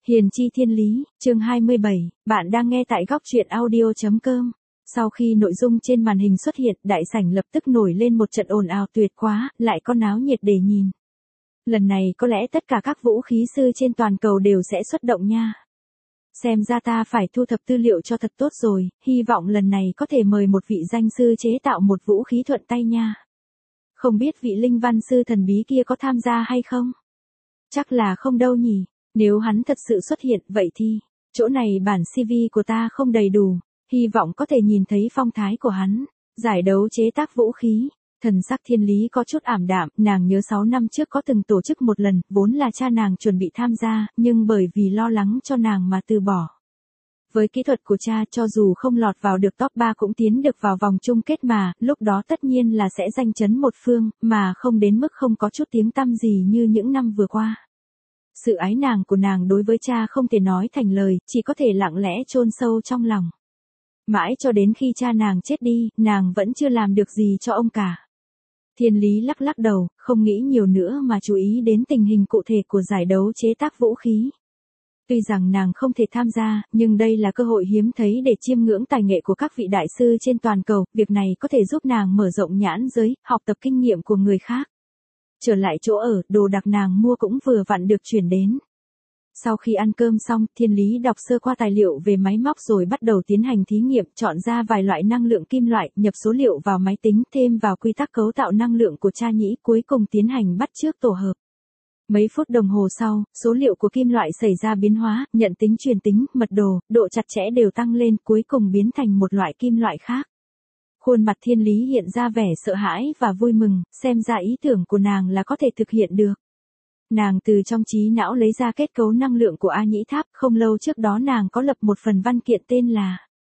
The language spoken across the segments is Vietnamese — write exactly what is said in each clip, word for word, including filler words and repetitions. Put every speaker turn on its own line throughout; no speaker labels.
Hiền chi thiên lý, chương hai mươi bảy, bạn đang nghe tại góc truyện audio.com. Sau khi nội dung trên màn hình xuất hiện, đại sảnh lập tức nổi lên một trận ồn ào tuyệt quá, lại có náo nhiệt để nhìn. Lần này có lẽ tất cả các vũ khí sư trên toàn cầu đều sẽ xuất động nha. Xem ra ta phải thu thập tư liệu cho thật tốt rồi, hy vọng lần này có thể mời một vị danh sư chế tạo một vũ khí thuận tay nha. Không biết vị linh văn sư thần bí kia có tham gia hay không? Chắc là không đâu nhỉ. Nếu hắn thật sự xuất hiện, vậy thì, chỗ này bản xê vê của ta không đầy đủ, hy vọng có thể nhìn thấy phong thái của hắn. Giải đấu chế tác vũ khí, thần sắc Thiên Lý có chút ảm đạm, nàng nhớ sáu năm trước có từng tổ chức một lần, vốn là cha nàng chuẩn bị tham gia, nhưng bởi vì lo lắng cho nàng mà từ bỏ. Với kỹ thuật của cha, cho dù không lọt vào được top ba cũng tiến được vào vòng chung kết mà, lúc đó tất nhiên là sẽ danh chấn một phương, mà không đến mức không có chút tiếng tăm gì như những năm vừa qua. Sự ái nàng của nàng đối với cha không thể nói thành lời, chỉ có thể lặng lẽ chôn sâu trong lòng. Mãi cho đến khi cha nàng chết đi, nàng vẫn chưa làm được gì cho ông cả. Thiên Lý lắc lắc đầu, không nghĩ nhiều nữa mà chú ý đến tình hình cụ thể của giải đấu chế tác vũ khí. Tuy rằng nàng không thể tham gia, nhưng đây là cơ hội hiếm thấy để chiêm ngưỡng tài nghệ của các vị đại sư trên toàn cầu, việc này có thể giúp nàng mở rộng nhãn giới, học tập kinh nghiệm của người khác. Trở lại chỗ ở, đồ đặc nàng mua cũng vừa vặn được chuyển đến. Sau khi ăn cơm xong, Thiên Lý đọc sơ qua tài liệu về máy móc rồi bắt đầu tiến hành thí nghiệm, chọn ra vài loại năng lượng kim loại, nhập số liệu vào máy tính, thêm vào quy tắc cấu tạo năng lượng của cha nhĩ, cuối cùng tiến hành bắt chước tổ hợp. Mấy phút đồng hồ sau, số liệu của kim loại xảy ra biến hóa, nhận tính truyền tính, mật độ, độ chặt chẽ đều tăng lên, cuối cùng biến thành một loại kim loại khác. Khuôn mặt Thiên Lý hiện ra vẻ sợ hãi và vui mừng, xem ra ý tưởng của nàng là có thể thực hiện được. Nàng từ trong trí não lấy ra kết cấu năng lượng của A Nhĩ Tháp, không lâu trước đó nàng có lập một phần văn kiện tên là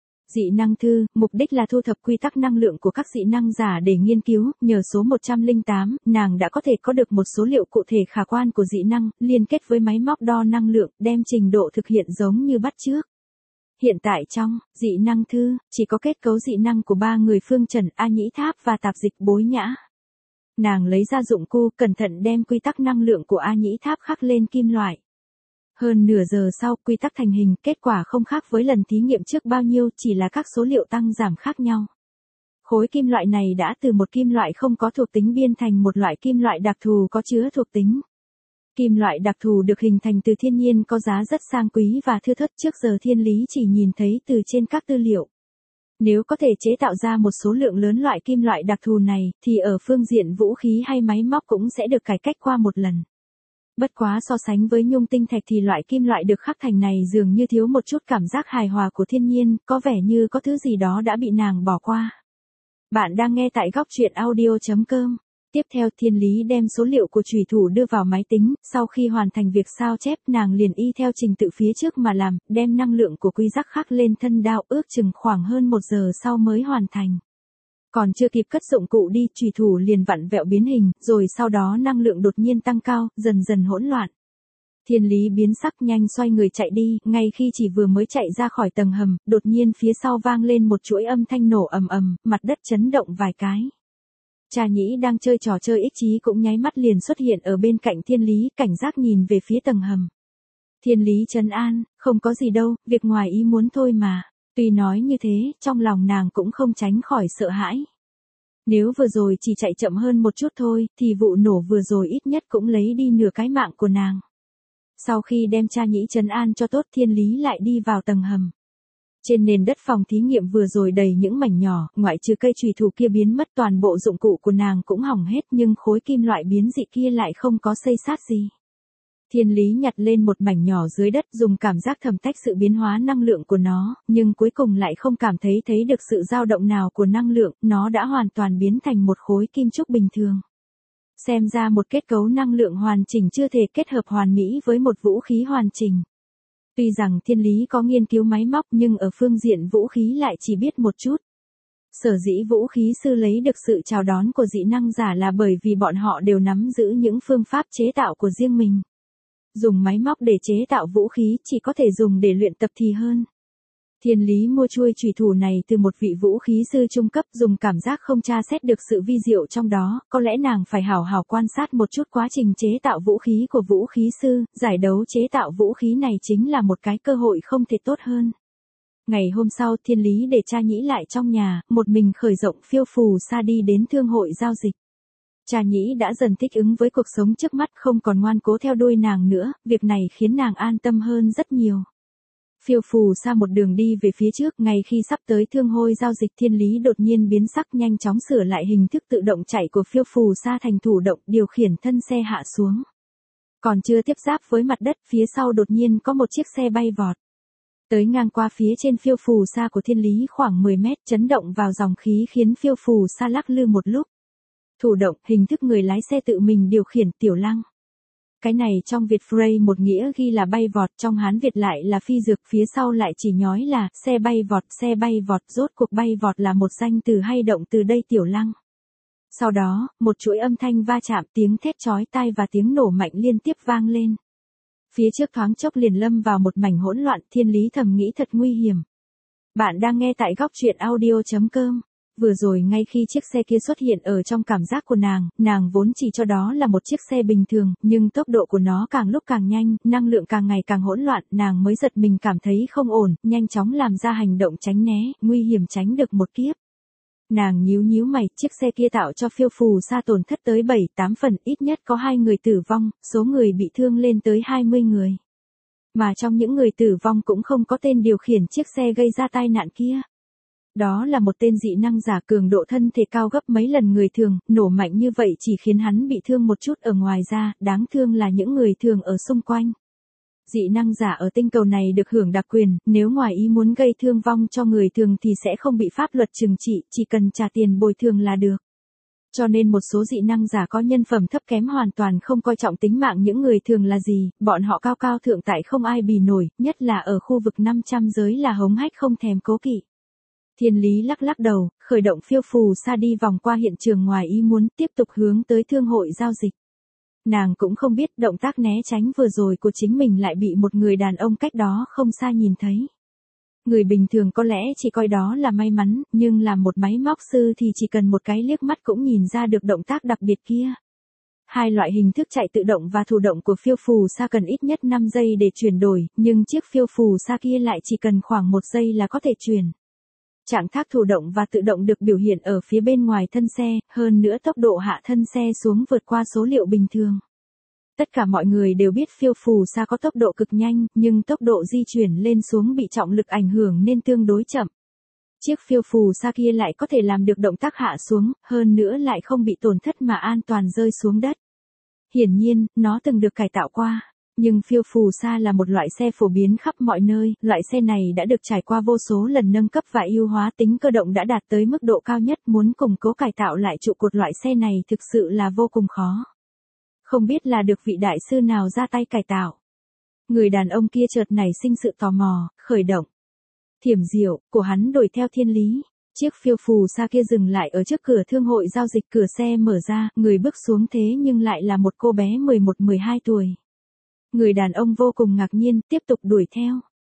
Dị năng thư, mục đích là thu thập quy tắc năng lượng của các dị năng giả để nghiên cứu, nhờ số một trăm lẻ tám, nàng đã có thể có được một số liệu cụ thể khả quan của dị năng, liên kết với máy móc đo năng lượng, đem trình độ thực hiện giống như bắt chước. Hiện tại trong dị năng thư, chỉ có kết cấu dị năng của ba người Phương Trần, A Nhĩ Tháp và tạp dịch Bối Nhã. Nàng lấy ra dụng cụ, cẩn thận đem quy tắc năng lượng của A Nhĩ Tháp khắc lên kim loại. Hơn nửa giờ sau, quy tắc thành hình, kết quả không khác với lần thí nghiệm trước bao nhiêu, chỉ là các số liệu tăng giảm khác nhau. Khối kim loại này đã từ một kim loại không có thuộc tính biên thành một loại kim loại đặc thù có chứa thuộc tính. Kim loại đặc thù được hình thành từ thiên nhiên có giá rất sang quý và thưa thớt, trước giờ Thiên Lý chỉ nhìn thấy từ trên các tư liệu. Nếu có thể chế tạo ra một số lượng lớn loại kim loại đặc thù này, thì ở phương diện vũ khí hay máy móc cũng sẽ được cải cách qua một lần. Bất quá so sánh với nhung tinh thạch thì loại kim loại được khắc thành này dường như thiếu một chút cảm giác hài hòa của thiên nhiên, có vẻ như có thứ gì đó đã bị nàng bỏ qua. Bạn đang nghe tại góc truyện audio.com. Tiếp theo Thiên Lý đem số liệu của chủy thủ đưa vào máy tính, sau khi hoàn thành việc sao chép nàng liền y theo trình tự phía trước mà làm, đem năng lượng của quy tắc khắc lên thân đao, ước chừng khoảng hơn một giờ sau mới hoàn thành. Còn chưa kịp cất dụng cụ đi, chủy thủ liền vặn vẹo biến hình, rồi sau đó năng lượng đột nhiên tăng cao, dần dần hỗn loạn. Thiên Lý biến sắc nhanh xoay người chạy đi, ngay khi chỉ vừa mới chạy ra khỏi tầng hầm, đột nhiên phía sau vang lên một chuỗi âm thanh nổ ầm ầm, mặt đất chấn động vài cái. Cha Nhĩ đang chơi trò chơi ích trí cũng nháy mắt liền xuất hiện ở bên cạnh Thiên Lý, cảnh giác nhìn về phía tầng hầm. Thiên Lý trấn an, không có gì đâu, việc ngoài ý muốn thôi mà. Tuy nói như thế, trong lòng nàng cũng không tránh khỏi sợ hãi. Nếu vừa rồi chỉ chạy chậm hơn một chút thôi, thì vụ nổ vừa rồi ít nhất cũng lấy đi nửa cái mạng của nàng. Sau khi đem Cha Nhĩ trấn an cho tốt, Thiên Lý lại đi vào tầng hầm. Trên nền đất phòng thí nghiệm vừa rồi đầy những mảnh nhỏ, ngoại trừ cây chùy thủ kia biến mất, toàn bộ dụng cụ của nàng cũng hỏng hết, nhưng khối kim loại biến dị kia lại không có xây xát gì. Thiên Lý nhặt lên một mảnh nhỏ dưới đất, dùng cảm giác thẩm tách sự biến hóa năng lượng của nó, nhưng cuối cùng lại không cảm thấy thấy được sự dao động nào của năng lượng, nó đã hoàn toàn biến thành một khối kim trúc bình thường. Xem ra một kết cấu năng lượng hoàn chỉnh chưa thể kết hợp hoàn mỹ với một vũ khí hoàn chỉnh. Tuy rằng Thiên Lý có nghiên cứu máy móc nhưng ở phương diện vũ khí lại chỉ biết một chút. Sở dĩ vũ khí sư lấy được sự chào đón của dị năng giả là bởi vì bọn họ đều nắm giữ những phương pháp chế tạo của riêng mình. Dùng máy móc để chế tạo vũ khí chỉ có thể dùng để luyện tập thì hơn. Thiên lý mua chuôi chủy thủ này từ một vị vũ khí sư trung cấp, dùng cảm giác không tra xét được sự vi diệu trong đó, có lẽ nàng phải hảo hảo quan sát một chút quá trình chế tạo vũ khí của vũ khí sư, giải đấu chế tạo vũ khí này chính là một cái cơ hội không thể tốt hơn. Ngày hôm sau Thiên lý để cha nhĩ lại trong nhà, một mình khởi rộng phiêu phù sa đi đến thương hội giao dịch. Cha nhĩ đã dần thích ứng với cuộc sống trước mắt, không còn ngoan cố theo đuôi nàng nữa, việc này khiến nàng an tâm hơn rất nhiều. Phiêu phù sa một đường đi về phía trước, ngay khi sắp tới thương hội giao dịch Thiên lý đột nhiên biến sắc, nhanh chóng sửa lại hình thức tự động chạy của phiêu phù sa thành thủ động, điều khiển thân xe hạ xuống. Còn chưa tiếp giáp với mặt đất, phía sau đột nhiên có một chiếc xe bay vọt. Tới ngang qua phía trên phiêu phù sa của Thiên lý khoảng mười mét, chấn động vào dòng khí khiến phiêu phù sa lắc lư một lúc. Thủ động, hình thức người lái xe tự mình điều khiển, tiểu lăng. Cái này trong Việt phrase một nghĩa ghi là bay vọt, trong Hán Việt lại là phi dược, phía sau lại chỉ nhói là xe bay vọt, xe bay vọt, rốt cuộc bay vọt là một danh từ hay động từ đây tiểu lăng. Sau đó, một chuỗi âm thanh va chạm, tiếng thét chói tai và tiếng nổ mạnh liên tiếp vang lên. Phía trước thoáng chốc liền lâm vào một mảnh hỗn loạn, Thiên lý thầm nghĩ thật nguy hiểm. Bạn đang nghe tại góc truyện audio chấm com. Vừa rồi ngay khi chiếc xe kia xuất hiện ở trong cảm giác của nàng, nàng vốn chỉ cho đó là một chiếc xe bình thường, nhưng tốc độ của nó càng lúc càng nhanh, năng lượng càng ngày càng hỗn loạn, nàng mới giật mình cảm thấy không ổn, nhanh chóng làm ra hành động tránh né, nguy hiểm tránh được một kiếp. Nàng nhíu nhíu mày, chiếc xe kia tạo cho phiêu phù sa tổn thất tới bảy tám phần, ít nhất có hai người tử vong, số người bị thương lên tới hai mươi người. Mà trong những người tử vong cũng không có tên điều khiển chiếc xe gây ra tai nạn kia. Đó là một tên dị năng giả, cường độ thân thể cao gấp mấy lần người thường, nổ mạnh như vậy chỉ khiến hắn bị thương một chút ở ngoài ra, đáng thương là những người thường ở xung quanh. Dị năng giả ở tinh cầu này được hưởng đặc quyền, nếu ngoài ý muốn gây thương vong cho người thường thì sẽ không bị pháp luật trừng trị, chỉ cần trả tiền bồi thường là được. Cho nên một số dị năng giả có nhân phẩm thấp kém hoàn toàn không coi trọng tính mạng những người thường là gì, bọn họ cao cao thượng tại không ai bì nổi, nhất là ở khu vực năm trăm giới là hống hách không thèm cố kỵ. Thiên lý lắc lắc đầu, khởi động phiêu phù sa đi vòng qua hiện trường ngoài ý muốn, tiếp tục hướng tới thương hội giao dịch. Nàng cũng không biết động tác né tránh vừa rồi của chính mình lại bị một người đàn ông cách đó không xa nhìn thấy. Người bình thường có lẽ chỉ coi đó là may mắn, nhưng làm một máy móc sư thì chỉ cần một cái liếc mắt cũng nhìn ra được động tác đặc biệt kia. Hai loại hình thức chạy tự động và thủ động của phiêu phù sa cần ít nhất năm giây để chuyển đổi, nhưng chiếc phiêu phù sa kia lại chỉ cần khoảng một giây là có thể chuyển. Trạng thái thủ động và tự động được biểu hiện ở phía bên ngoài thân xe, hơn nữa tốc độ hạ thân xe xuống vượt qua số liệu bình thường. Tất cả mọi người đều biết phiêu phù sa có tốc độ cực nhanh, nhưng tốc độ di chuyển lên xuống bị trọng lực ảnh hưởng nên tương đối chậm. Chiếc phiêu phù sa kia lại có thể làm được động tác hạ xuống, hơn nữa lại không bị tổn thất mà an toàn rơi xuống đất. Hiển nhiên, nó từng được cải tạo qua. Nhưng phiêu phù sa là một loại xe phổ biến khắp mọi nơi, loại xe này đã được trải qua vô số lần nâng cấp và ưu hóa, tính cơ động đã đạt tới mức độ cao nhất, muốn củng cố cải tạo lại trụ cột loại xe này thực sự là vô cùng khó. Không biết là được vị đại sư nào ra tay cải tạo. Người đàn ông kia chợt nảy sinh sự tò mò, khởi động. Thiểm diệu, của hắn đuổi theo Thiên lý. Chiếc phiêu phù sa kia dừng lại ở trước cửa thương hội giao dịch, cửa xe mở ra, người bước xuống thế nhưng lại là một cô bé mười một mười hai tuổi. Người đàn ông vô cùng ngạc nhiên, tiếp tục đuổi theo.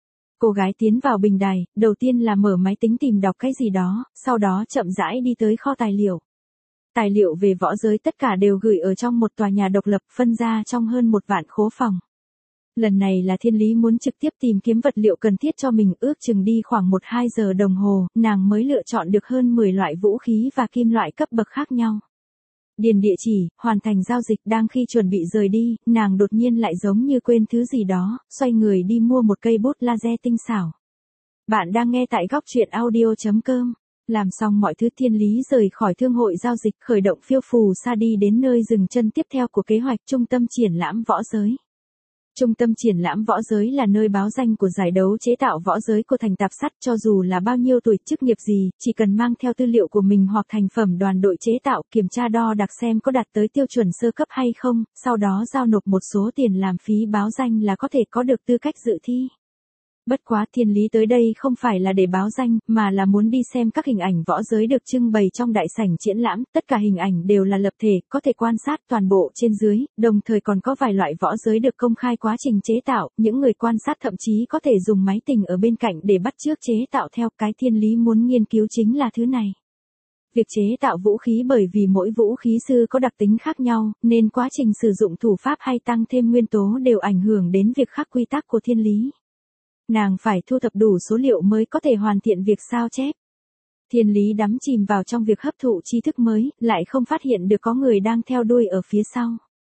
Cô gái tiến vào bình đài, đầu tiên là mở máy tính tìm đọc cái gì đó, sau đó chậm rãi đi tới kho tài liệu. Tài liệu về võ giới tất cả đều gửi ở trong một tòa nhà độc lập, phân ra trong hơn một vạn khố phòng. Lần này là Thiên lý muốn trực tiếp tìm kiếm vật liệu cần thiết cho mình, ước chừng đi khoảng một hai giờ đồng hồ, nàng mới lựa chọn được hơn mười loại vũ khí và kim loại cấp bậc khác nhau. Điền địa chỉ, hoàn thành giao dịch, đang khi chuẩn bị rời đi, nàng đột nhiên lại giống như quên thứ gì đó, xoay người đi mua một cây bút laser tinh xảo. Bạn đang nghe tại góc truyện audio chấm com. Làm xong mọi thứ Thiên lý rời khỏi thương hội giao dịch, khởi động phiêu phù sa đi đến nơi dừng chân tiếp theo của kế hoạch, trung tâm triển lãm võ giới. Trung tâm triển lãm võ giới là nơi báo danh của giải đấu chế tạo võ giới của thành tạp sắt, cho dù là bao nhiêu tuổi, chức nghiệp gì, chỉ cần mang theo tư liệu của mình hoặc thành phẩm đoàn đội chế tạo, kiểm tra đo đạc xem có đạt tới tiêu chuẩn sơ cấp hay không, sau đó giao nộp một số tiền làm phí báo danh là có thể có được tư cách dự thi. Bất quá Thiên Lý tới đây không phải là để báo danh, mà là muốn đi xem các hình ảnh võ giới được trưng bày trong đại sảnh triển lãm, tất cả hình ảnh đều là lập thể, có thể quan sát toàn bộ trên dưới, đồng thời còn có vài loại võ giới được công khai quá trình chế tạo, những người quan sát thậm chí có thể dùng máy tình ở bên cạnh để bắt chước chế tạo theo. Cái Thiên Lý muốn nghiên cứu chính là thứ này. Việc chế tạo vũ khí, bởi vì mỗi vũ khí sư có đặc tính khác nhau, nên quá trình sử dụng thủ pháp hay tăng thêm nguyên tố đều ảnh hưởng đến việc khắc quy tắc của Thiên Lý. Nàng phải thu thập đủ số liệu mới có thể hoàn thiện việc sao chép. Thiên Lý đắm chìm vào trong việc hấp thụ tri thức mới, lại không phát hiện được có người đang theo đuôi ở phía sau.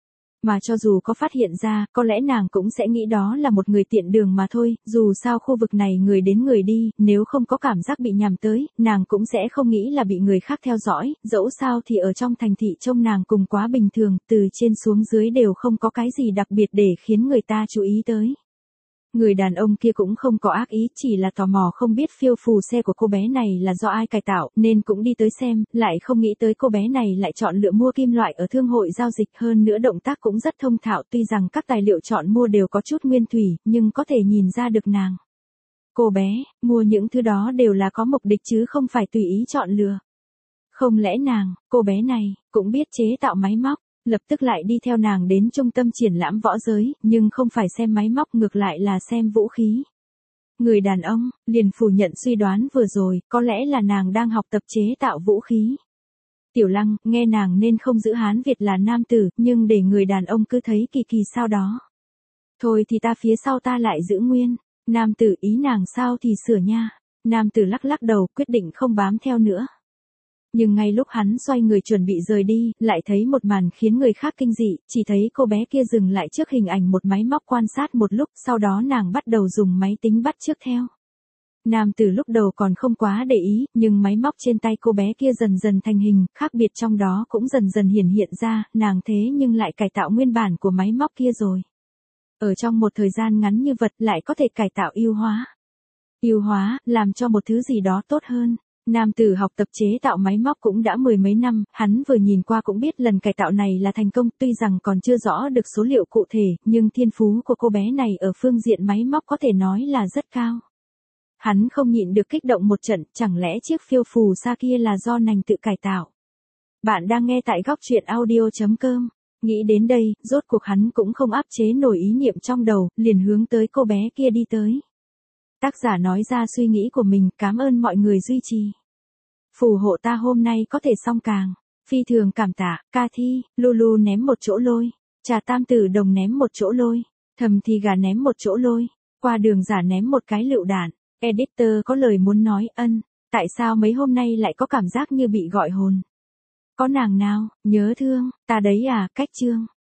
Mà cho dù có phát hiện ra, có lẽ nàng cũng sẽ nghĩ đó là một người tiện đường mà thôi, dù sao khu vực này người đến người đi, nếu không có cảm giác bị nhằm tới, nàng cũng sẽ không nghĩ là bị người khác theo dõi, dẫu sao thì ở trong thành thị trông nàng cùng quá bình thường, từ trên xuống dưới đều không có cái gì đặc biệt để khiến người ta chú ý tới. Người đàn ông kia cũng không có ác ý, chỉ là tò mò không biết phiêu phù xe của cô bé này là do ai cải tạo, nên cũng đi tới xem, lại không nghĩ tới cô bé này lại chọn lựa mua kim loại ở thương hội giao dịch, hơn nữa động tác cũng rất thông thạo, tuy rằng các tài liệu chọn mua đều có chút nguyên thủy, nhưng có thể nhìn ra được nàng. Cô bé, mua những thứ đó đều là có mục đích chứ không phải tùy ý chọn lựa. Không lẽ nàng, cô bé này, cũng biết chế tạo máy móc? Lập tức lại đi theo nàng đến trung tâm triển lãm võ giới, nhưng không phải xem máy móc, ngược lại là xem vũ khí. Người đàn ông liền phủ nhận suy đoán vừa rồi, có lẽ là nàng đang học tập chế tạo vũ khí. Tiểu Lăng, nghe nàng nên không giữ Hán Việt là nam tử, nhưng để người đàn ông cứ thấy kỳ kỳ sao đó. Thôi thì ta phía sau ta lại giữ nguyên. Nam tử ý nàng sao thì sửa nha. Nam tử lắc lắc đầu, quyết định không bám theo nữa. Nhưng ngay lúc hắn xoay người chuẩn bị rời đi, lại thấy một màn khiến người khác kinh dị, chỉ thấy cô bé kia dừng lại trước hình ảnh một máy móc quan sát một lúc, sau đó nàng bắt đầu dùng máy tính bắt chước theo. Nam tử lúc đầu còn không quá để ý, nhưng máy móc trên tay cô bé kia dần dần thành hình, khác biệt trong đó cũng dần dần hiển hiện ra, nàng thế nhưng lại cải tạo nguyên bản của máy móc kia rồi. Ở trong một thời gian ngắn như vật lại có thể cải tạo ưu hóa. Ưu hóa, làm cho một thứ gì đó tốt hơn. Nam tử học tập chế tạo máy móc cũng đã mười mấy năm, hắn vừa nhìn qua cũng biết lần cải tạo này là thành công, tuy rằng còn chưa rõ được số liệu cụ thể, nhưng thiên phú của cô bé này ở phương diện máy móc có thể nói là rất cao. Hắn không nhịn được kích động một trận, chẳng lẽ chiếc phiêu phù sa kia là do nàng tự cải tạo. Bạn đang nghe tại góc truyện audio chấm com. Nghĩ đến đây, rốt cuộc hắn cũng không áp chế nổi ý niệm trong đầu, liền hướng tới cô bé kia đi tới. Tác giả nói ra suy nghĩ của mình, cảm ơn mọi người duy trì. Phù hộ ta hôm nay có thể xong càng. Phi thường cảm tạ, ca thi, Lulu ném một chỗ lôi. Trà tam tử đồng ném một chỗ lôi. Thầm thì gà ném một chỗ lôi. Qua đường giả ném một cái lựu đạn. Editor có lời muốn nói, ân. Tại sao mấy hôm nay lại có cảm giác như bị gọi hồn? Có nàng nào, nhớ thương, ta đấy à, cách chương.